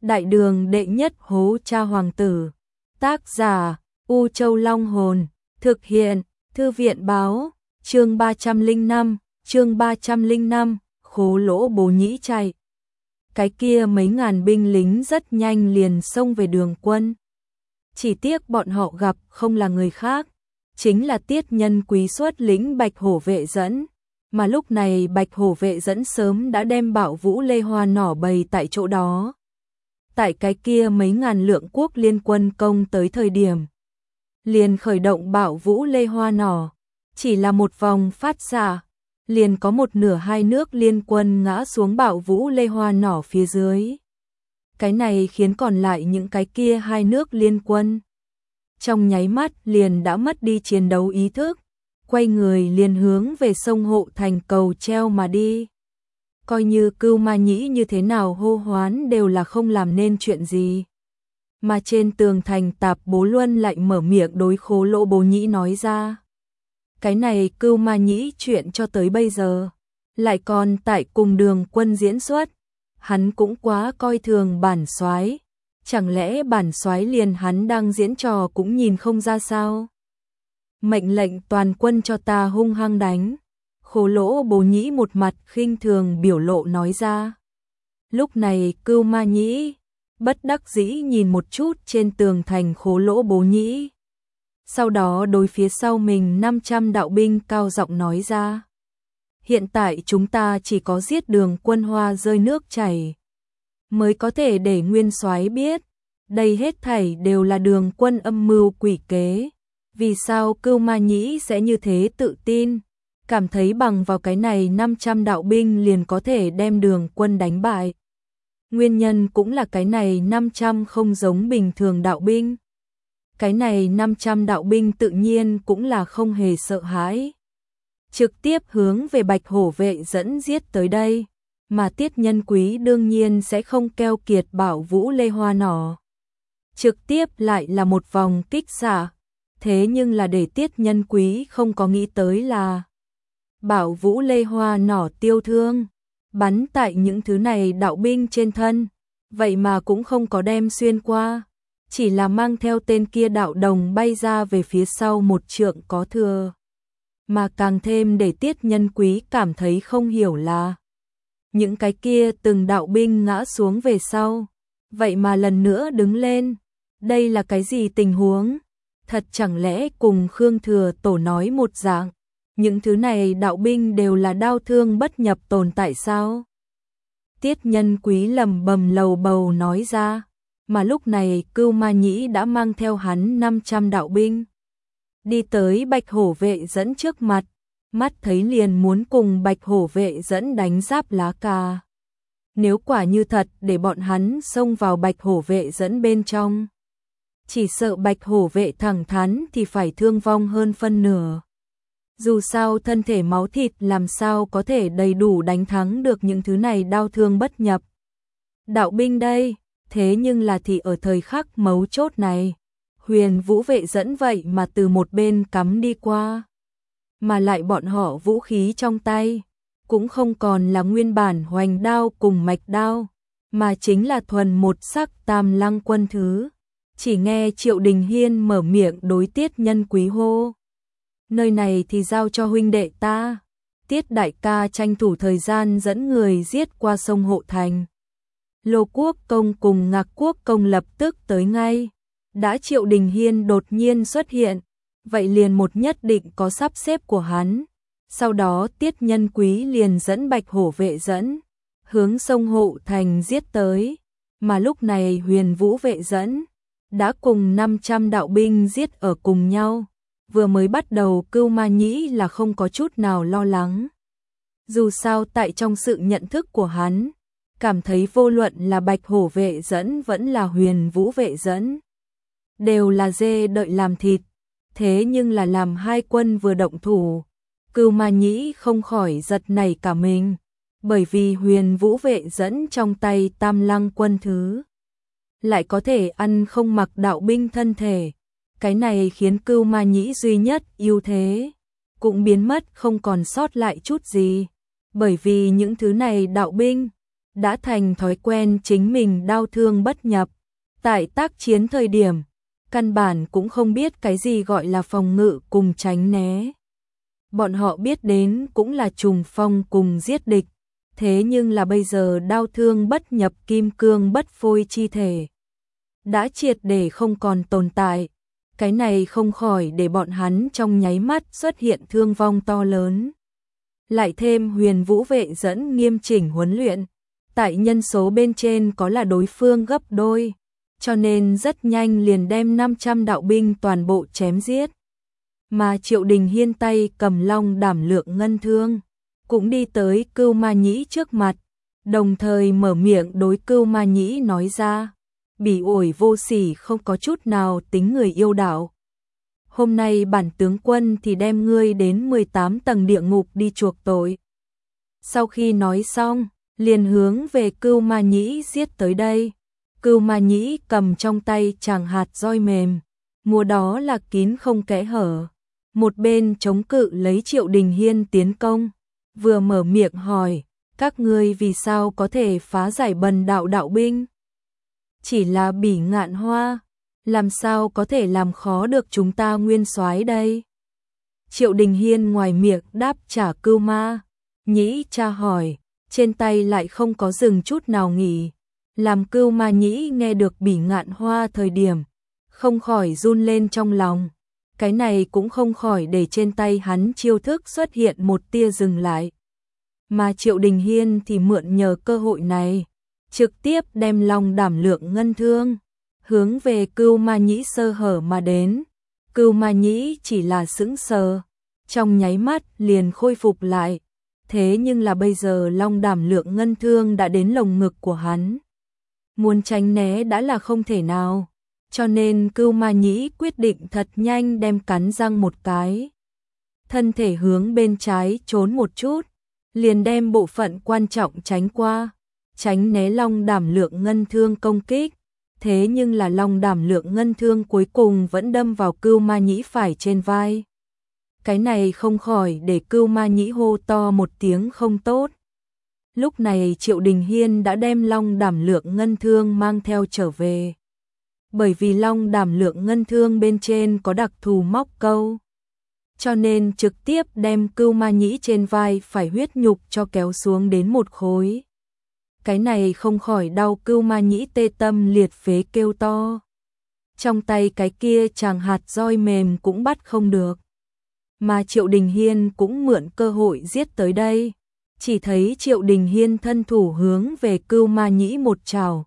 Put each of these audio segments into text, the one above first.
Đại đường đệ nhất hố cha hoàng tử. Tác giả U Châu Long Hồn. Thực hiện Thư viện báo. Chương 305, Khố Lỗ Bố Nhĩ chạy. Cái kia mấy ngàn binh lính rất nhanh liền xông về Đường Quân. Chỉ tiếc bọn họ gặp không là người khác, chính là Tiết Nhân Quý xuất lĩnh Bạch Hổ vệ dẫn, mà lúc này Bạch Hổ vệ dẫn sớm đã đem Bảo Vũ Lê Hoa nỏ bày tại chỗ đó. Tại cái kia mấy ngàn lượng quốc liên quân công tới thời điểm, liền khởi động Bảo Vũ Lê Hoa nỏ, chỉ là một vòng phát xạ, liền có một nửa hai nước liên quân ngã xuống Bảo Vũ Lê Hoa nỏ phía dưới. Cái này khiến còn lại những cái kia hai nước liên quân trong nháy mắt liền đã mất đi chiến đấu ý thức, quay người liền hướng về sông Hộ Thành cầu treo mà đi. Coi như Cưu Ma Nhĩ như thế nào hô hoán đều là không làm nên chuyện gì. Mà trên tường thành Tạp Bố Luân lại mở miệng đối Khố Lỗ Bố Nhĩ nói ra. Cái này Cưu Ma Nhĩ chuyện cho tới bây giờ, lại còn tại cùng Đường Quân diễn xuất, hắn cũng quá coi thường bản soái, chẳng lẽ bản soái liền hắn đang diễn trò cũng nhìn không ra sao? Mệnh lệnh toàn quân cho ta hung hăng đánh. Khố Lỗ Bố Nhĩ một mặt khinh thường biểu lộ nói ra. Lúc này Cưu Ma Nhĩ bất đắc dĩ nhìn một chút trên tường thành Khố Lỗ Bố Nhĩ. Sau đó đối phía sau mình 500 đạo binh cao giọng nói ra. Hiện tại chúng ta chỉ có giết Đường Quân hoa rơi nước chảy, mới có thể để nguyên soái biết, đây hết thảy đều là Đường Quân âm mưu quỷ kế. Vì sao Cưu Ma Nhĩ sẽ như thế tự tin, cảm thấy bằng vào cái này 500 đạo binh liền có thể đem Đường Quân đánh bại? Nguyên nhân cũng là cái này 500 không giống bình thường đạo binh. Cái này 500 đạo binh tự nhiên cũng là không hề sợ hãi, trực tiếp hướng về Bạch Hổ vệ dẫn giết tới đây, mà Tiết Nhân Quý đương nhiên sẽ không keo kiệt Bảo Vũ Lê Hoa nỏ. Trực tiếp lại là một vòng kích xạ, thế nhưng là để Tiết Nhân Quý không có nghĩ tới là Bảo Vũ Lê Hoa nỏ tiêu thương, bắn tại những thứ này đạo binh trên thân, vậy mà cũng không có đem xuyên qua, chỉ là mang theo tên kia đạo đồng bay ra về phía sau một trượng có thừa. Mà càng thêm để Tiết Nhân Quý cảm thấy không hiểu là những cái kia từng đạo binh ngã xuống về sau, vậy mà lần nữa đứng lên, đây là cái gì tình huống? Thật chẳng lẽ cùng Khương Thừa Tổ nói một dạng, những thứ này đạo binh đều là đao thương bất nhập tồn tại sao? Tiết Nhân Quý lẩm bẩm lầu bầu nói ra, mà lúc này Cưu Ma Nhĩ đã mang theo hắn 500 đạo binh đi tới Bạch Hổ vệ dẫn trước mặt, mắt thấy liền muốn cùng Bạch Hổ vệ dẫn đánh giáp lá cà. Nếu quả như thật để bọn hắn xông vào Bạch Hổ vệ dẫn bên trong, chỉ sợ Bạch Hổ vệ thẳng thắn thì phải thương vong hơn phân nửa. Dù sao thân thể máu thịt làm sao có thể đầy đủ đánh thắng được những thứ này đao thương bất nhập đạo binh đây. Thế nhưng là thì ở thời khắc mấu chốt này, Huyền Vũ vệ dẫn vậy mà từ một bên cắm đi qua, mà lại bọn họ vũ khí trong tay cũng không còn là nguyên bản hoành đao cùng mạch đao, mà chính là thuần một sắc Tam Lăng quân thứ. Chỉ nghe Triệu Đình Hiên mở miệng đối Tiết Nhân Quý hô. Nơi này thì giao cho huynh đệ ta. Tiết đại ca tranh thủ thời gian dẫn người giết qua sông Hộ Thành. Lô Quốc Công cùng Ngạc Quốc Công lập tức tới ngay. Đã Triệu Đình Hiên đột nhiên xuất hiện, vậy liền một nhất định có sắp xếp của hắn. Sau đó Tiết Nhân Quý liền dẫn Bạch Hổ vệ dẫn hướng sông Hộ Thành giết tới, mà lúc này Huyền Vũ vệ dẫn đã cùng 500 đạo binh giết ở cùng nhau. Vừa mới bắt đầu Cưu Ma Nhĩ là không có chút nào lo lắng. Dù sao tại trong sự nhận thức của hắn, cảm thấy vô luận là Bạch Hổ vệ dẫn vẫn là Huyền Vũ vệ dẫn, đều là dê đợi làm thịt. Thế nhưng là làm hai quân vừa động thủ, Cưu Ma Nhĩ không khỏi giật nảy cả mình, bởi vì Huyền Vũ vệ dẫn trong tay Tam Lăng quân thứ lại có thể ăn không mặc đạo binh thân thể. Cái này khiến Cưu Ma Nhĩ duy nhất ưu thế cũng biến mất không còn sót lại chút gì, bởi vì những thứ này đạo binh đã thành thói quen chính mình đau thương bất nhập. Tại tác chiến thời điểm, căn bản cũng không biết cái gì gọi là phòng ngự cùng tránh né. Bọn họ biết đến cũng là trùng phong cùng giết địch, thế nhưng là bây giờ đau thương bất nhập kim cương bất phôi chi thể đã triệt để không còn tồn tại. Cái này không khỏi để bọn hắn trong nháy mắt xuất hiện thương vong to lớn. Lại thêm Huyền Vũ vệ dẫn nghiêm chỉnh huấn luyện, tại nhân số bên trên có là đối phương gấp đôi, cho nên rất nhanh liền đem 500 đạo binh toàn bộ chém giết. Mà Triệu Đình Hiên tay cầm long đảm lượng ngân thương, cũng đi tới Cưu Ma Nhĩ trước mặt, đồng thời mở miệng đối Cưu Ma Nhĩ nói ra, bỉ ổi vô sỉ không có chút nào tính người yêu đạo. Hôm nay bản tướng quân thì đem ngươi đến 18 tầng địa ngục đi chuộc tội. Sau khi nói xong, liền hướng về Cưu Ma Nhĩ giết tới đây. Cưu Ma Nhĩ cầm trong tay tràng hạt roi mềm, mùa đó là kín không kẽ hở. Một bên chống cự lấy Triệu Đình Hiên tiến công, vừa mở miệng hỏi, các ngươi vì sao có thể phá giải bần đạo đạo binh? Chỉ là Bỉ Ngạn Hoa, làm sao có thể làm khó được chúng ta Nguyên Soái đây? Triệu Đình Hiên ngoài miệng đáp trả Cưu Ma Nhĩ tra hỏi, trên tay lại không có dừng chút nào nghỉ. Làm Cưu Ma Nhĩ nghe được Bỉ Ngạn Hoa thời điểm, không khỏi run lên trong lòng. Cái này cũng không khỏi để trên tay hắn chiêu thức xuất hiện một tia dừng lại. Mà Triệu Đình Hiên thì mượn nhờ cơ hội này, trực tiếp đem long đảm lượng ngân thương hướng về Cưu Ma Nhĩ sơ hở mà đến. Cưu Ma Nhĩ chỉ là sững sờ, trong nháy mắt liền khôi phục lại. Thế nhưng là bây giờ long đảm lượng ngân thương đã đến lồng ngực của hắn, muốn tránh né đã là không thể nào. Cho nên Cưu Ma Nhĩ quyết định thật nhanh đem cắn răng một cái, thân thể hướng bên trái trốn một chút, liền đem bộ phận quan trọng tránh qua, tránh né long đảm lượng ngân thương công kích. Thế nhưng là long đảm lượng ngân thương cuối cùng vẫn đâm vào Cưu Ma Nhĩ phải trên vai. Cái này không khỏi để Cưu Ma Nhĩ hô to một tiếng không tốt. Lúc này Triệu Đình Hiên đã đem long đảm lượng ngân thương mang theo trở về. Bởi vì long đảm lượng ngân thương bên trên có đặc thù móc câu, cho nên trực tiếp đem Cưu Ma Nhĩ trên vai phải huyết nhục cho kéo xuống đến một khối. Cái này không khỏi đau Cưu Ma Nhĩ tê tâm liệt phế kêu to. Trong tay cái kia tràng hạt roi mềm cũng bắt không được. Mà Triệu Đình Hiên cũng mượn cơ hội giết tới đây. Chỉ thấy Triệu Đình Hiên thân thủ hướng về Cưu Ma Nhĩ một trảo,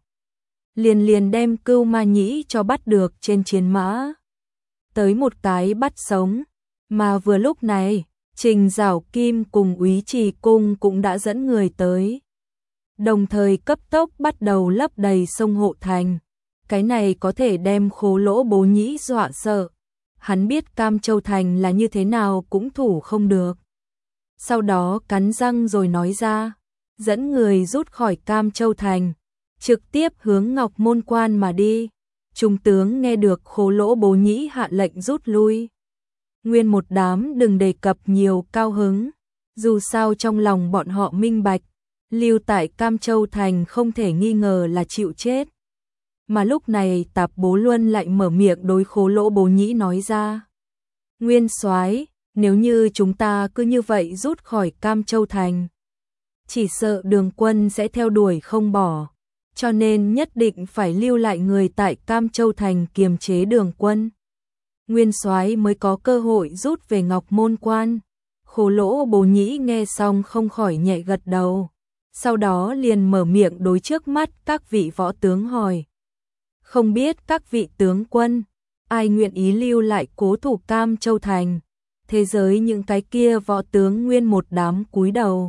liền đem Cưu Ma Nhĩ cho bắt được trên chiến mã. Tới một cái bắt sống, mà vừa lúc này, Trình Giảo Kim cùng Úy Trì Cung cũng đã dẫn người tới. Đồng thời cấp tốc bắt đầu lấp đầy sông Hộ Thành. Cái này có thể đem Khố Lỗ Bố Nhĩ dọa sợ. Hắn biết Cam Châu Thành là như thế nào cũng thủ không được. Sau đó cắn răng rồi nói ra, dẫn người rút khỏi Cam Châu Thành, trực tiếp hướng Ngọc Môn Quan mà đi. Trung tướng nghe được Khố Lỗ Bố Nhĩ hạ lệnh rút lui, nguyên một đám đừng đề cập nhiều cao hứng. Dù sao trong lòng bọn họ minh bạch, lưu tại Cam Châu Thành không thể nghi ngờ là chịu chết. Mà lúc này Tạp Bố Luân lại mở miệng đối Khố Lỗ Bố Nhĩ nói ra, Nguyên soái, nếu như chúng ta cứ như vậy rút khỏi Cam Châu Thành, chỉ sợ Đường quân sẽ theo đuổi không bỏ, cho nên nhất định phải lưu lại người tại Cam Châu Thành kiềm chế Đường quân. Nguyên soái mới có cơ hội rút về Ngọc Môn Quan. Khố Lỗ Bố Nhĩ nghe xong không khỏi nhẹ gật đầu, sau đó liền mở miệng đối trước mắt các vị võ tướng hỏi, không biết các vị tướng quân, ai nguyện ý lưu lại cố thủ Cam Châu Thành? Thế giới những cái kia võ tướng nguyên một đám cúi đầu,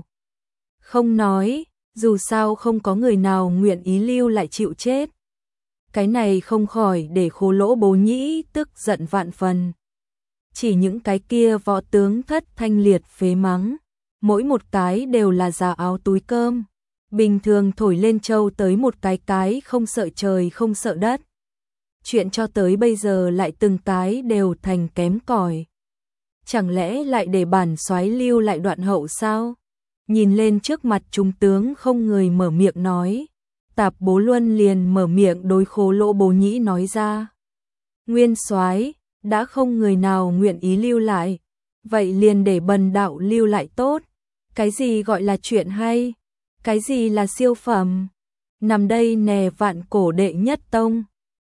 không nói, dù sao không có người nào nguyện ý lưu lại chịu chết. Cái này không khỏi để Khố Lỗ Bố Nhĩ tức giận vạn phần. Chỉ những cái kia võ tướng thất thanh liệt phế mắng, mỗi một cái đều là già áo túi cơm, bình thường thổi lên châu tới một cái không sợ trời không sợ đất. Chuyện cho tới bây giờ lại từng cái đều thành kém cỏi. Chẳng lẽ lại để bản soái lưu lại đoạn hậu sao? nhìn lên trước mặt chúng tướng không người mở miệng nói. Tạp Bố Luân liền mở miệng đối Khố Lỗ Bố Nhĩ nói ra. Nguyên soái, đã không người nào nguyện ý lưu lại, vậy liền để bần đạo lưu lại tốt. Cái gì gọi là chuyện hay? Cái gì là siêu phẩm? Nằm đây nè vạn cổ đệ nhất tông.